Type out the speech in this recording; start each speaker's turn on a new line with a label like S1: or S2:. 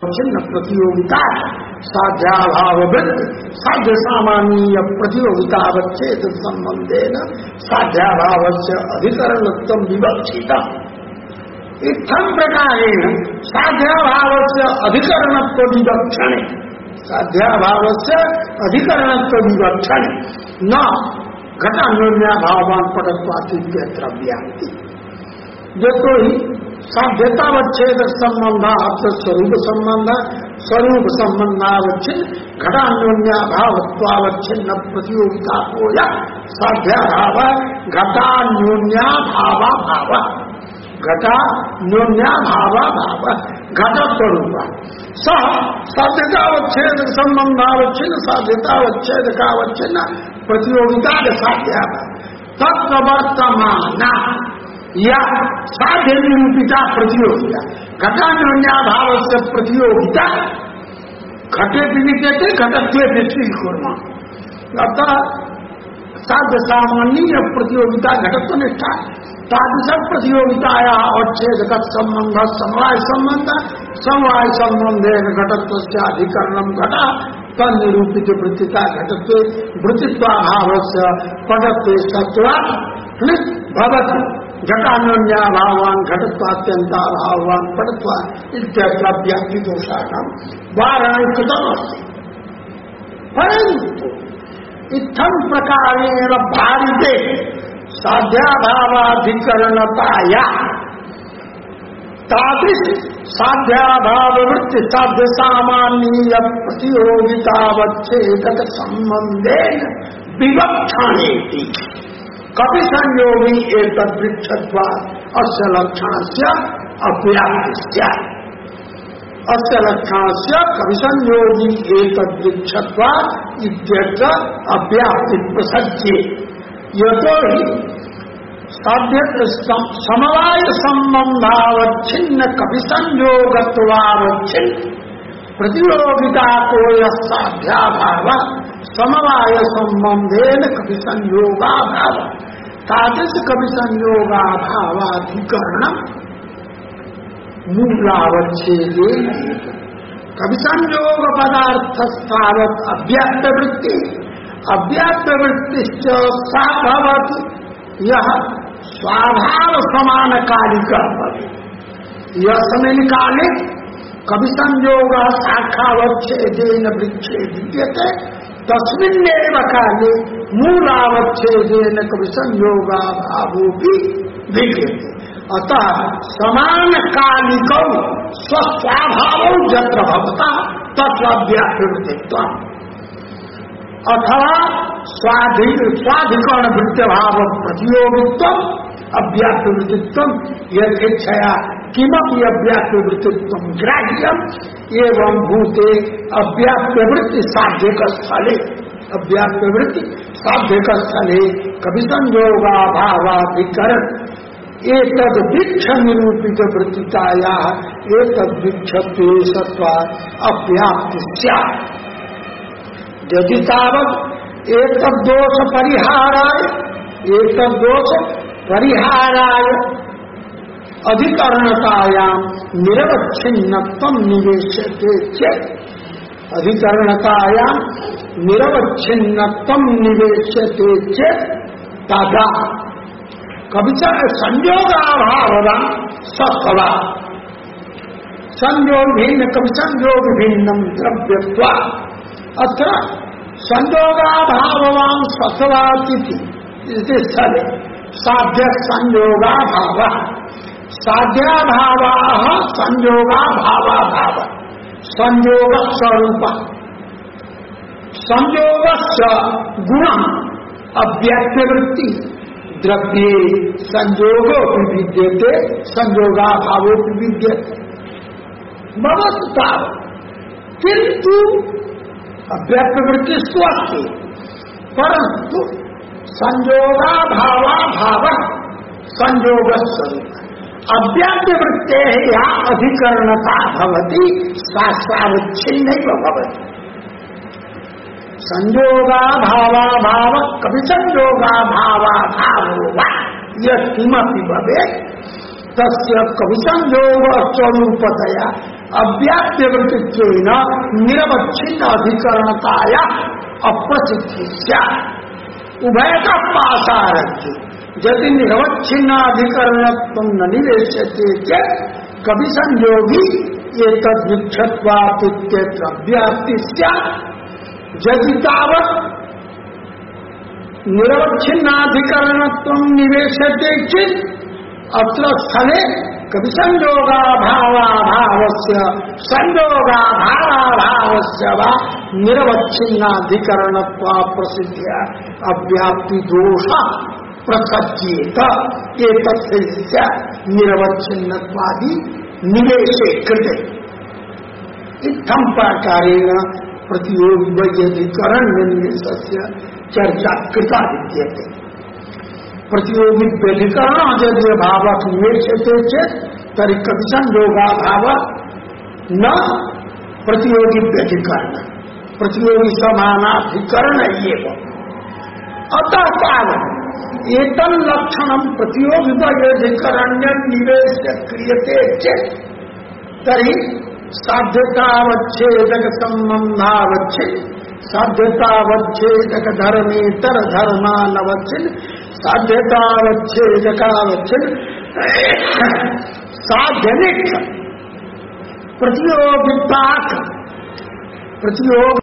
S1: छिन्न प्रतियोगिता साध्याभाववृत्ति साध्य सामान्य प्रतियोगितावच्छेद संबंधेन साध्याभावस्य अधिकरणत्वं विवक्षितम्। इत्थं प्रकारेण साध्याभावस्य अधिकरणत्व विवक्षणे साध्याभावस्य अधिकरणत्व विवक्षणे न घटान्योन्याभावान् पटत्वादित्यत्र व्याप्ति। जो ही साध्यतावच्छेद संबंध स्वरूप संबंध स्वरूप संबंधावच्छिन्न घटान्योन्याभावत्वावच्छिन्न प्रतियोगिता को या साध्याभाव घटान्योन्याभावा भाव घटान्योन्याभावा भाव घटस्वरूप सह साध्यतावच्छेद संबंधावच्छिन्न साध्यतावच्छेद कावच्छिन्न प्रतियोगिता साध्याभाव तत्प्रवर्तमाना या साध्य निरूपिता प्रतियोगिता घटान्योन्याभाव से प्रतियोगिता घटे विद्यते घटत्वे दृष्टिकुर्मः अतः साध्य सामान्य प्रतियोगिता घटत्व निष्ठा तादृश प्रतियोगिताया अवच्छेदक संबंध समवाय संबंध समवाय संबंधेन घटत्वस्य अधिकरणं घटा तन्निरूपित वृत्तिता घटत्वे वृत्तित्वाभावस्य पटत्वे सत्त्वात् भवति घटान्योन्याभावान् घटत्वात्यन्ताभावान् पटत्वा इत्यत्र व्याप्तिदोषाणां वारणं कृतमस्ति। परन्तु इत्थं प्रकारेण भारिते साध्याभावाधिकरणताया तादृश साध्याभाववृत्ति साध्य सामान्य प्रतियोगितावच्छेदक संबंधेन विवक्षणेति कपि संयोगी एतद्वृक्षत्वात् अस्य लक्षणस्य अव्याप्तिस्य अस्य लक्षणस्य कपि संयोगी एतद्वृक्षत्वात् इत्यत्र अव्याप्ति प्रसज्ये यतो हि साध्य समवाय संबंधावच्छिन्न कपि संयोगत्वावच्छिन्न प्रतियोगिता को यः साध्याभाव समवाय संबंधेन कपि संयोगाभाव तादृश कपि संयोगाभावाधिकरणं मूलावच्छेदेन कपि संयोग पदार्थस्थावत् अव्याप्तवृत्ति अव्याप्तवृत्तिश्च सा भवति यह स्वाभाव समान कालिका भवेत्। यस्मिन् काले कवि संयोग शाखावच्छेदेन वृक्षे विद्यते तस्मिन्नेव काले मूलावच्छेदेन कवि संयोगाभावोऽपि विद्यते। अतः समान कालिकौ स्वस्वाभावौ यत्र भवता तत्र अव्याप्तवृत्तित्वम् अथवा स्वाधिकरण वृत्त्यभाव प्रतियोगित्वम् अव्याप्तवृत्तित्वम् यदृच्छया किमपि अव्याप्तवृत्तित्वम् ग्राह्यम् एवं भूते अव्याप्तवृत्ति साध्यक स्थले अव्याप्तवृत्ति साध्यक स्थले कवि संयोगाभावाधिकरण एतद् वृक्ष निरूपित वृत्तिताया एतद् वृक्षत्वे सत्त्वात् अव्याप्ति स्यात्। यदि तावत् एतद्दोष परिहाराय अधिकरणतायां निरवच्छिन्नत्वं निवेश्यते चेत् अधिकरणतायां निरवच्छिन्नत्वं निवेश्यते चेत् तदा कविच संयोगाभावः सत्त्वा संयोग भिन्न कवि संयोग भिन्नं द्रव्यत्वात् अत्र संयोगाभावान् सत्त्वातिथि इति स्थले साध्य संयोगाभावः साध्याभावाः संयोगाभावाभाव संयोगस्वरूपः संयोगस्य गुणः अव्याप्तवृत्ति द्रव्ये संयोगोऽपि विद्यते संयोगाभावोऽपि विद्यते भवतु किन्तु अव्याप्तवृत्तिस्तु अस्ति परन्तु संयोगाभावाभाव संयोगस्वरूप अव्याप्तवृत्तेः या अधिकरणता भवति सा सावच्छिन्नैव भवति। संयोगाभावाभाव कवि संयोगाभावाभावो वा यत्किमपि भवेत् तस्य कवि संयोग स्वरूपतया अव्याप्य वृत्तित्वेन निरवच्छिन्न अधिकरणताया अप्रसिद्धि उभयतः पासारथ्य यदि निरवच्छिन्न अधिकरणत्वं न निवेश्यते चेत् कभी संयोगी ये तद्विक्षत्वापित्यत्र अव्याप्ति स्यात् यदि तावत् निरवच्छिन्नाधिकरणत्वं निवेश्यते चेत् अत्र स्थले कभी संयोगाभावाभावस्य संयोगाभावाभावस्य वा निरवच्छिन्नाधिकरणत्वा प्रसिद्ध्या अव्याप्ति दोष प्रसज्येत एतस्य निरवच्छिन्नत्वादि निवेशे कृते इत्थं प्रकारेण प्रतियोगिव्यधिकरण निवेशस्य चर्चा कृता विद्यते। प्रतियोगी व्यधिकरण यदि भावक निवेश्यते चेत् तर्हि कति संयोगाभाव न प्रतियोगी व्यधिकरण प्रतियोगी समानाधिकरण एव अतः तावत् एतल्लक्षणं प्रतियोगी व्यधिकरण्यं निवेश्य क्रियते चेत् तर्हि साध्यतावच्छेदक संबंधावच्छिन्न साध्यतावच्छेदक धर्मेतर धर्मानवच्छिन्न साध्यतावच्छेदकावच्छिन्न साध्यनिक प्रतियोगिता प्रतियोग